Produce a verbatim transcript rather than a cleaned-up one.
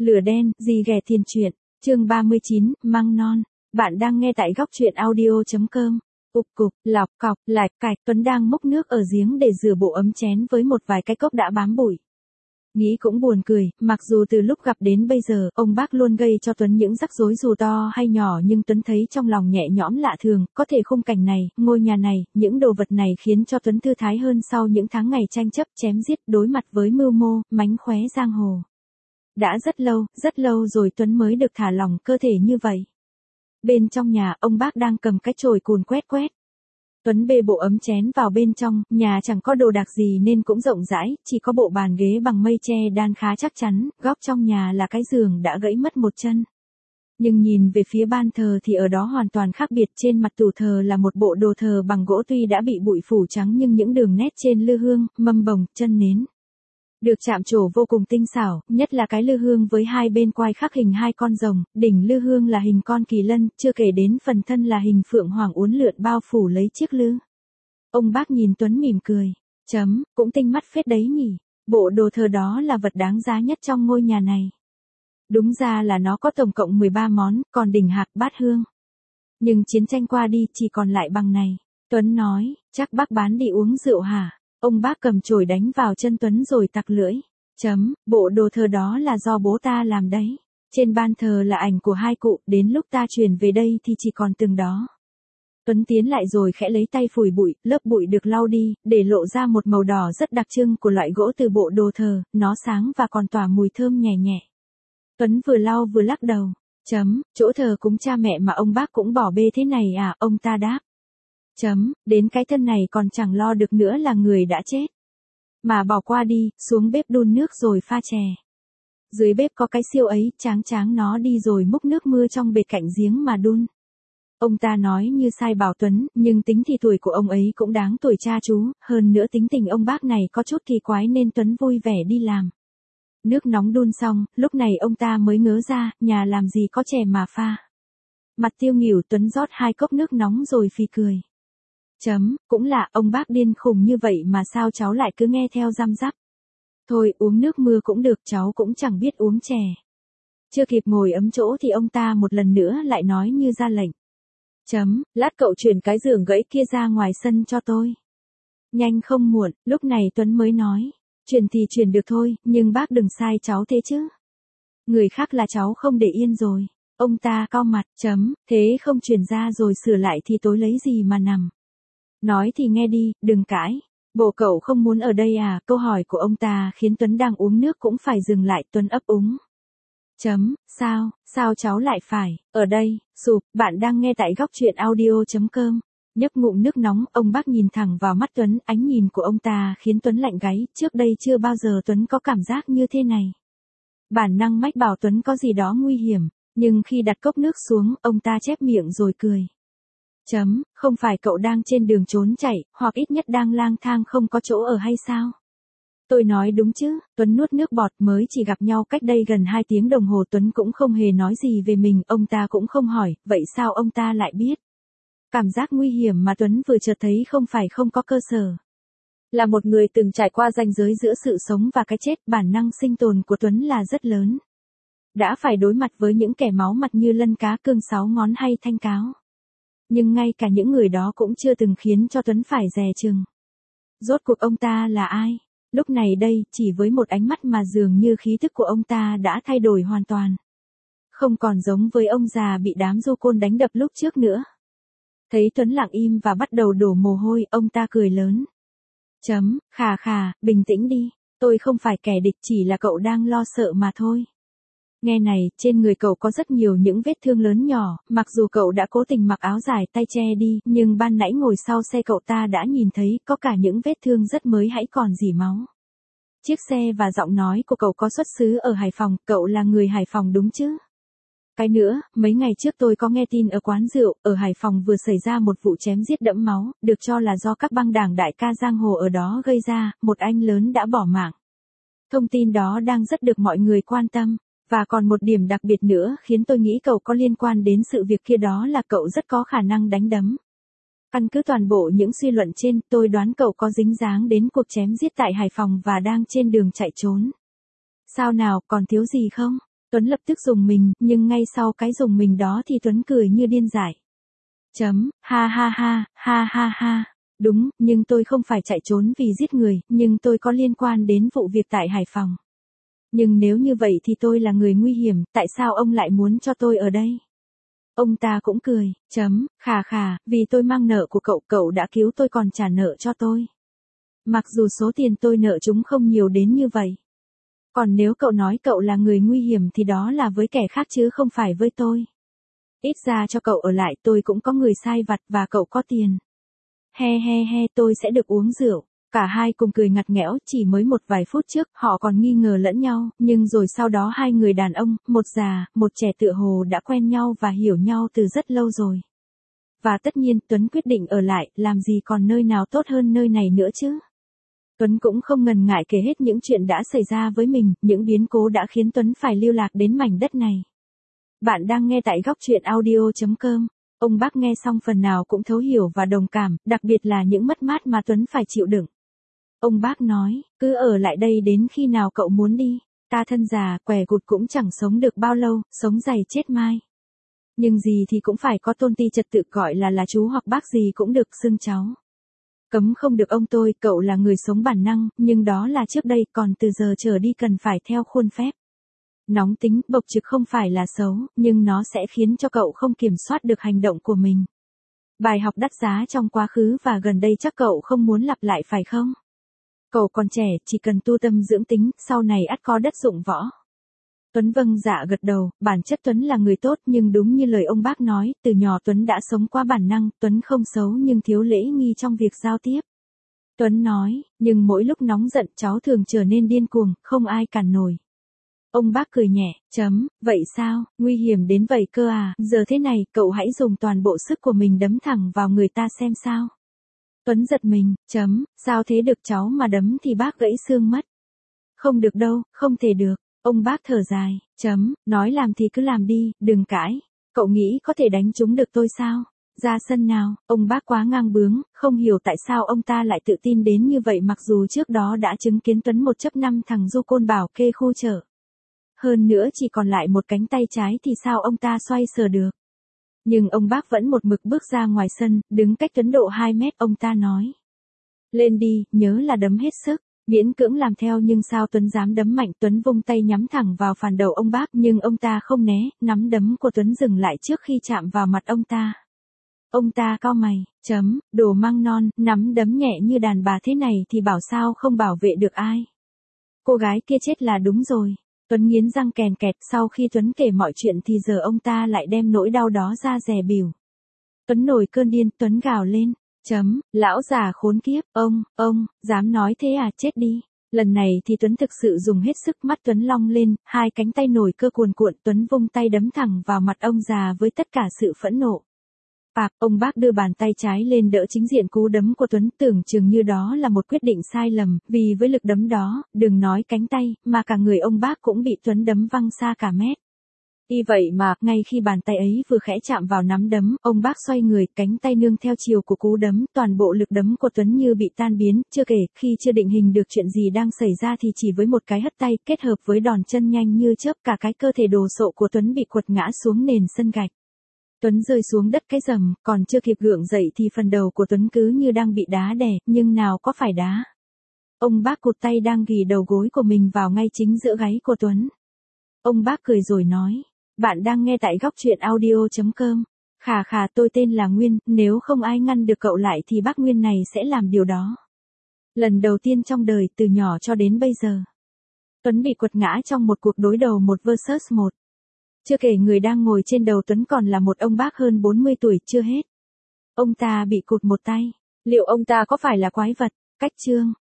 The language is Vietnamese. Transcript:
Lửa đen, gì ghẻ tiền truyện, chương ba mươi chín, măng non. Bạn đang nghe tại góc truyện audio.com. Ục cục, lọc cọc, lạch cạch, Tuấn đang múc nước ở giếng để rửa bộ ấm chén với một vài cái cốc đã bám bụi. Nghĩ cũng buồn cười, mặc dù từ lúc gặp đến bây giờ, ông bác luôn gây cho Tuấn những rắc rối dù to hay nhỏ, nhưng Tuấn thấy trong lòng nhẹ nhõm lạ thường, có thể khung cảnh này, ngôi nhà này, những đồ vật này khiến cho Tuấn thư thái hơn sau những tháng ngày tranh chấp, chém giết, đối mặt với mưu mô, mánh khóe giang hồ. Đã rất lâu, rất lâu rồi Tuấn mới được thả lỏng cơ thể như vậy. Bên trong nhà, ông bác đang cầm cái chổi cùn quét quét. Tuấn bê bộ ấm chén vào bên trong, nhà chẳng có đồ đạc gì nên cũng rộng rãi, chỉ có bộ bàn ghế bằng mây tre đan khá chắc chắn, góc trong nhà là cái giường đã gãy mất một chân. Nhưng nhìn về phía ban thờ thì ở đó hoàn toàn khác biệt, trên mặt tủ thờ là một bộ đồ thờ bằng gỗ tuy đã bị bụi phủ trắng nhưng những đường nét trên lư hương, mâm bồng, chân nến được chạm trổ vô cùng tinh xảo, nhất là cái lư hương với hai bên quai khắc hình hai con rồng, đỉnh lư hương là hình con kỳ lân, chưa kể đến phần thân là hình phượng hoàng uốn lượn bao phủ lấy chiếc lư. Ông bác nhìn Tuấn mỉm cười, chấm, cũng tinh mắt phết đấy nhỉ, bộ đồ thờ đó là vật đáng giá nhất trong ngôi nhà này. Đúng ra là nó có tổng cộng mười ba món, còn đỉnh hạc bát hương. Nhưng chiến tranh qua đi chỉ còn lại bằng này. Tuấn nói, chắc bác bán đi uống rượu hả? Ông bác cầm chổi đánh vào chân Tuấn rồi tặc lưỡi. Chấm, bộ đồ thờ đó là do bố ta làm đấy. Trên ban thờ là ảnh của hai cụ, đến lúc ta chuyển về đây thì chỉ còn từng đó. Tuấn tiến lại rồi khẽ lấy tay phủi bụi, lớp bụi được lau đi, để lộ ra một màu đỏ rất đặc trưng của loại gỗ từ bộ đồ thờ, nó sáng và còn tỏa mùi thơm nhẹ nhẹ. Tuấn vừa lau vừa lắc đầu. Chấm, chỗ thờ cúng cha mẹ mà ông bác cũng bỏ bê thế này à, ông ta đáp. Chấm, đến cái thân này còn chẳng lo được nữa là người đã chết. Mà bỏ qua đi, xuống bếp đun nước rồi pha chè. Dưới bếp có cái siêu ấy, tráng tráng nó đi rồi múc nước mưa trong bệt cạnh giếng mà đun. Ông ta nói như sai bảo Tuấn, nhưng tính thì tuổi của ông ấy cũng đáng tuổi cha chú, hơn nữa tính tình ông bác này có chút kỳ quái nên Tuấn vui vẻ đi làm. Nước nóng đun xong, lúc này ông ta mới ngớ ra, nhà làm gì có chè mà pha. Mặt tiêu nghỉu, Tuấn rót hai cốc nước nóng rồi phì cười. Chấm, cũng lạ, ông bác điên khùng như vậy mà sao cháu lại cứ nghe theo răm rắp. Thôi, uống nước mưa cũng được, cháu cũng chẳng biết uống chè. Chưa kịp ngồi ấm chỗ thì ông ta một lần nữa lại nói như ra lệnh. Chấm, lát cậu chuyển cái giường gãy kia ra ngoài sân cho tôi. Nhanh không muộn, lúc này Tuấn mới nói. Chuyển thì chuyển được thôi, nhưng bác đừng sai cháu thế chứ. Người khác là cháu không để yên rồi. Ông ta cau mặt, chấm, thế không chuyển ra rồi sửa lại thì tối lấy gì mà nằm. Nói thì nghe đi, đừng cãi. Bộ cậu không muốn ở đây à? Câu hỏi của ông ta khiến Tuấn đang uống nước cũng phải dừng lại. Tuấn ấp úng. Chấm, sao, sao cháu lại phải, ở đây, sụp, bạn đang nghe tại góc truyện audio.com. Nhấp ngụm nước nóng, ông bác nhìn thẳng vào mắt Tuấn, ánh nhìn của ông ta khiến Tuấn lạnh gáy, trước đây chưa bao giờ Tuấn có cảm giác như thế này. Bản năng mách bảo Tuấn có gì đó nguy hiểm, nhưng khi đặt cốc nước xuống, ông ta chép miệng rồi cười. Chấm, không phải cậu đang trên đường trốn chạy, hoặc ít nhất đang lang thang không có chỗ ở hay sao? Tôi nói đúng chứ, Tuấn nuốt nước bọt, mới chỉ gặp nhau cách đây gần hai tiếng đồng hồ Tuấn cũng không hề nói gì về mình, ông ta cũng không hỏi, vậy sao ông ta lại biết? Cảm giác nguy hiểm mà Tuấn vừa chợt thấy không phải không có cơ sở. Là một người từng trải qua ranh giới giữa sự sống và cái chết, bản năng sinh tồn của Tuấn là rất lớn. Đã phải đối mặt với những kẻ máu mặt như lân cá cương sáu ngón hay thanh cáo. Nhưng ngay cả những người đó cũng chưa từng khiến cho Tuấn phải dè chừng. Rốt cuộc ông ta là ai? Lúc này đây, chỉ với một ánh mắt mà dường như khí thức của ông ta đã thay đổi hoàn toàn. Không còn giống với ông già bị đám du côn đánh đập lúc trước nữa. Thấy Tuấn lặng im và bắt đầu đổ mồ hôi, ông ta cười lớn. Chấm, khà khà, bình tĩnh đi, tôi không phải kẻ địch, chỉ là cậu đang lo sợ mà thôi. Nghe này, trên người cậu có rất nhiều những vết thương lớn nhỏ, mặc dù cậu đã cố tình mặc áo dài tay che đi, nhưng ban nãy ngồi sau xe cậu ta đã nhìn thấy, có cả những vết thương rất mới hãy còn rỉ máu. Chiếc xe và giọng nói của cậu có xuất xứ ở Hải Phòng, cậu là người Hải Phòng đúng chứ? Cái nữa, mấy ngày trước tôi có nghe tin ở quán rượu, ở Hải Phòng vừa xảy ra một vụ chém giết đẫm máu, được cho là do các băng đảng đại ca giang hồ ở đó gây ra, một anh lớn đã bỏ mạng. Thông tin đó đang rất được mọi người quan tâm. Và còn một điểm đặc biệt nữa khiến tôi nghĩ cậu có liên quan đến sự việc kia, đó là cậu rất có khả năng đánh đấm. Căn cứ toàn bộ những suy luận trên, tôi đoán cậu có dính dáng đến cuộc chém giết tại Hải Phòng và đang trên đường chạy trốn. Sao nào, còn thiếu gì không? Tuấn lập tức dùng mình, nhưng ngay sau cái dùng mình đó thì Tuấn cười như điên dại. Chấm, ha ha ha, ha ha ha. Đúng, nhưng tôi không phải chạy trốn vì giết người, nhưng tôi có liên quan đến vụ việc tại Hải Phòng. Nhưng nếu như vậy thì tôi là người nguy hiểm, tại sao ông lại muốn cho tôi ở đây? Ông ta cũng cười, chấm, khà khà, vì tôi mang nợ của cậu, cậu đã cứu tôi còn trả nợ cho tôi. Mặc dù số tiền tôi nợ chúng không nhiều đến như vậy. Còn nếu cậu nói cậu là người nguy hiểm thì đó là với kẻ khác chứ không phải với tôi. Ít ra cho cậu ở lại, tôi cũng có người sai vặt và cậu có tiền. He he he, tôi sẽ được uống rượu. Cả hai cùng cười ngặt nghẽo, chỉ mới một vài phút trước, họ còn nghi ngờ lẫn nhau, nhưng rồi sau đó hai người đàn ông, một già, một trẻ tựa hồ đã quen nhau và hiểu nhau từ rất lâu rồi. Và tất nhiên, Tuấn quyết định ở lại, làm gì còn nơi nào tốt hơn nơi này nữa chứ. Tuấn cũng không ngần ngại kể hết những chuyện đã xảy ra với mình, những biến cố đã khiến Tuấn phải lưu lạc đến mảnh đất này. Bạn đang nghe tại góc truyện audio chấm com. Ông bác nghe xong phần nào cũng thấu hiểu và đồng cảm, đặc biệt là những mất mát mà Tuấn phải chịu đựng. Ông bác nói, cứ ở lại đây đến khi nào cậu muốn đi, ta thân già, què cụt cũng chẳng sống được bao lâu, sống dày chết mai. Nhưng gì thì cũng phải có tôn ti trật tự, gọi là là chú hoặc bác gì cũng được, xưng cháu. Cấm không được ông tôi, cậu là người sống bản năng, nhưng đó là trước đây, còn từ giờ trở đi cần phải theo khuôn phép. Nóng tính, bộc trực không phải là xấu, nhưng nó sẽ khiến cho cậu không kiểm soát được hành động của mình. Bài học đắt giá trong quá khứ và gần đây chắc cậu không muốn lặp lại phải không? Cậu còn trẻ, chỉ cần tu tâm dưỡng tính, sau này ắt có đất dụng võ. Tuấn vâng dạ gật đầu, bản chất Tuấn là người tốt, nhưng đúng như lời ông bác nói, từ nhỏ Tuấn đã sống qua bản năng, Tuấn không xấu nhưng thiếu lễ nghi trong việc giao tiếp. Tuấn nói, nhưng mỗi lúc nóng giận cháu thường trở nên điên cuồng, không ai cản nổi. Ông bác cười nhẹ, chấm, vậy sao, nguy hiểm đến vậy cơ à, giờ thế này, cậu hãy dùng toàn bộ sức của mình đấm thẳng vào người ta xem sao. Tuấn giật mình, chấm, sao thế được, cháu mà đấm thì bác gãy xương mất. Không được đâu, không thể được. Ông bác thở dài, chấm, nói làm thì cứ làm đi, đừng cãi. Cậu nghĩ có thể đánh trúng được tôi sao? Ra sân nào, ông bác quá ngang bướng, không hiểu tại sao ông ta lại tự tin đến như vậy mặc dù trước đó đã chứng kiến Tuấn một chấp năm thằng du côn bảo kê khu chợ. Hơn nữa chỉ còn lại một cánh tay trái thì sao ông ta xoay sở được. Nhưng ông bác vẫn một mực bước ra ngoài sân, đứng cách Tuấn độ hai mét, ông ta nói. Lên đi, nhớ là đấm hết sức. Miễn cưỡng làm theo nhưng sao Tuấn dám đấm mạnh, Tuấn vung tay nhắm thẳng vào phàn đầu ông bác nhưng ông ta không né, nắm đấm của Tuấn dừng lại trước khi chạm vào mặt ông ta. Ông ta cau mày, chấm, đồ măng non, nắm đấm nhẹ như đàn bà thế này thì bảo sao không bảo vệ được ai. Cô gái kia chết là đúng rồi. Tuấn nghiến răng kèn kẹt, sau khi Tuấn kể mọi chuyện thì giờ ông ta lại đem nỗi đau đó ra dè bỉu. Tuấn nổi cơn điên, Tuấn gào lên. Chấm, lão già khốn kiếp, ông, ông, dám nói thế à, chết đi. Lần này thì Tuấn thực sự dùng hết sức, mắt Tuấn long lên, hai cánh tay nổi cơ cuồn cuộn, Tuấn vung tay đấm thẳng vào mặt ông già với tất cả sự phẫn nộ. Pạp, ông bác đưa bàn tay trái lên đỡ chính diện cú đấm của Tuấn, tưởng chừng như đó là một quyết định sai lầm, vì với lực đấm đó, đừng nói cánh tay, mà cả người ông bác cũng bị Tuấn đấm văng xa cả mét. Y vậy mà, ngay khi bàn tay ấy vừa khẽ chạm vào nắm đấm, ông bác xoay người, cánh tay nương theo chiều của cú đấm, toàn bộ lực đấm của Tuấn như bị tan biến, chưa kể, khi chưa định hình được chuyện gì đang xảy ra thì chỉ với một cái hất tay, kết hợp với đòn chân nhanh như chớp, cả cái cơ thể đồ sộ của Tuấn bị quật ngã xuống nền sân gạch. Tuấn rơi xuống đất cái rầm, còn chưa kịp gượng dậy thì phần đầu của Tuấn cứ như đang bị đá đè, nhưng nào có phải đá. Ông bác cụt tay đang ghì đầu gối của mình vào ngay chính giữa gáy của Tuấn. Ông bác cười rồi nói. Bạn đang nghe tại góc truyện audio chấm com. Khà khà, tôi tên là Nguyên, nếu không ai ngăn được cậu lại thì bác Nguyên này sẽ làm điều đó. Lần đầu tiên trong đời, từ nhỏ cho đến bây giờ. Tuấn bị quật ngã trong một cuộc đối đầu một versus một. Chưa kể người đang ngồi trên đầu Tuấn còn là một ông bác hơn bốn mươi tuổi, chưa hết. Ông ta bị cụt một tay. Liệu ông ta có phải là quái vật? Cách chương.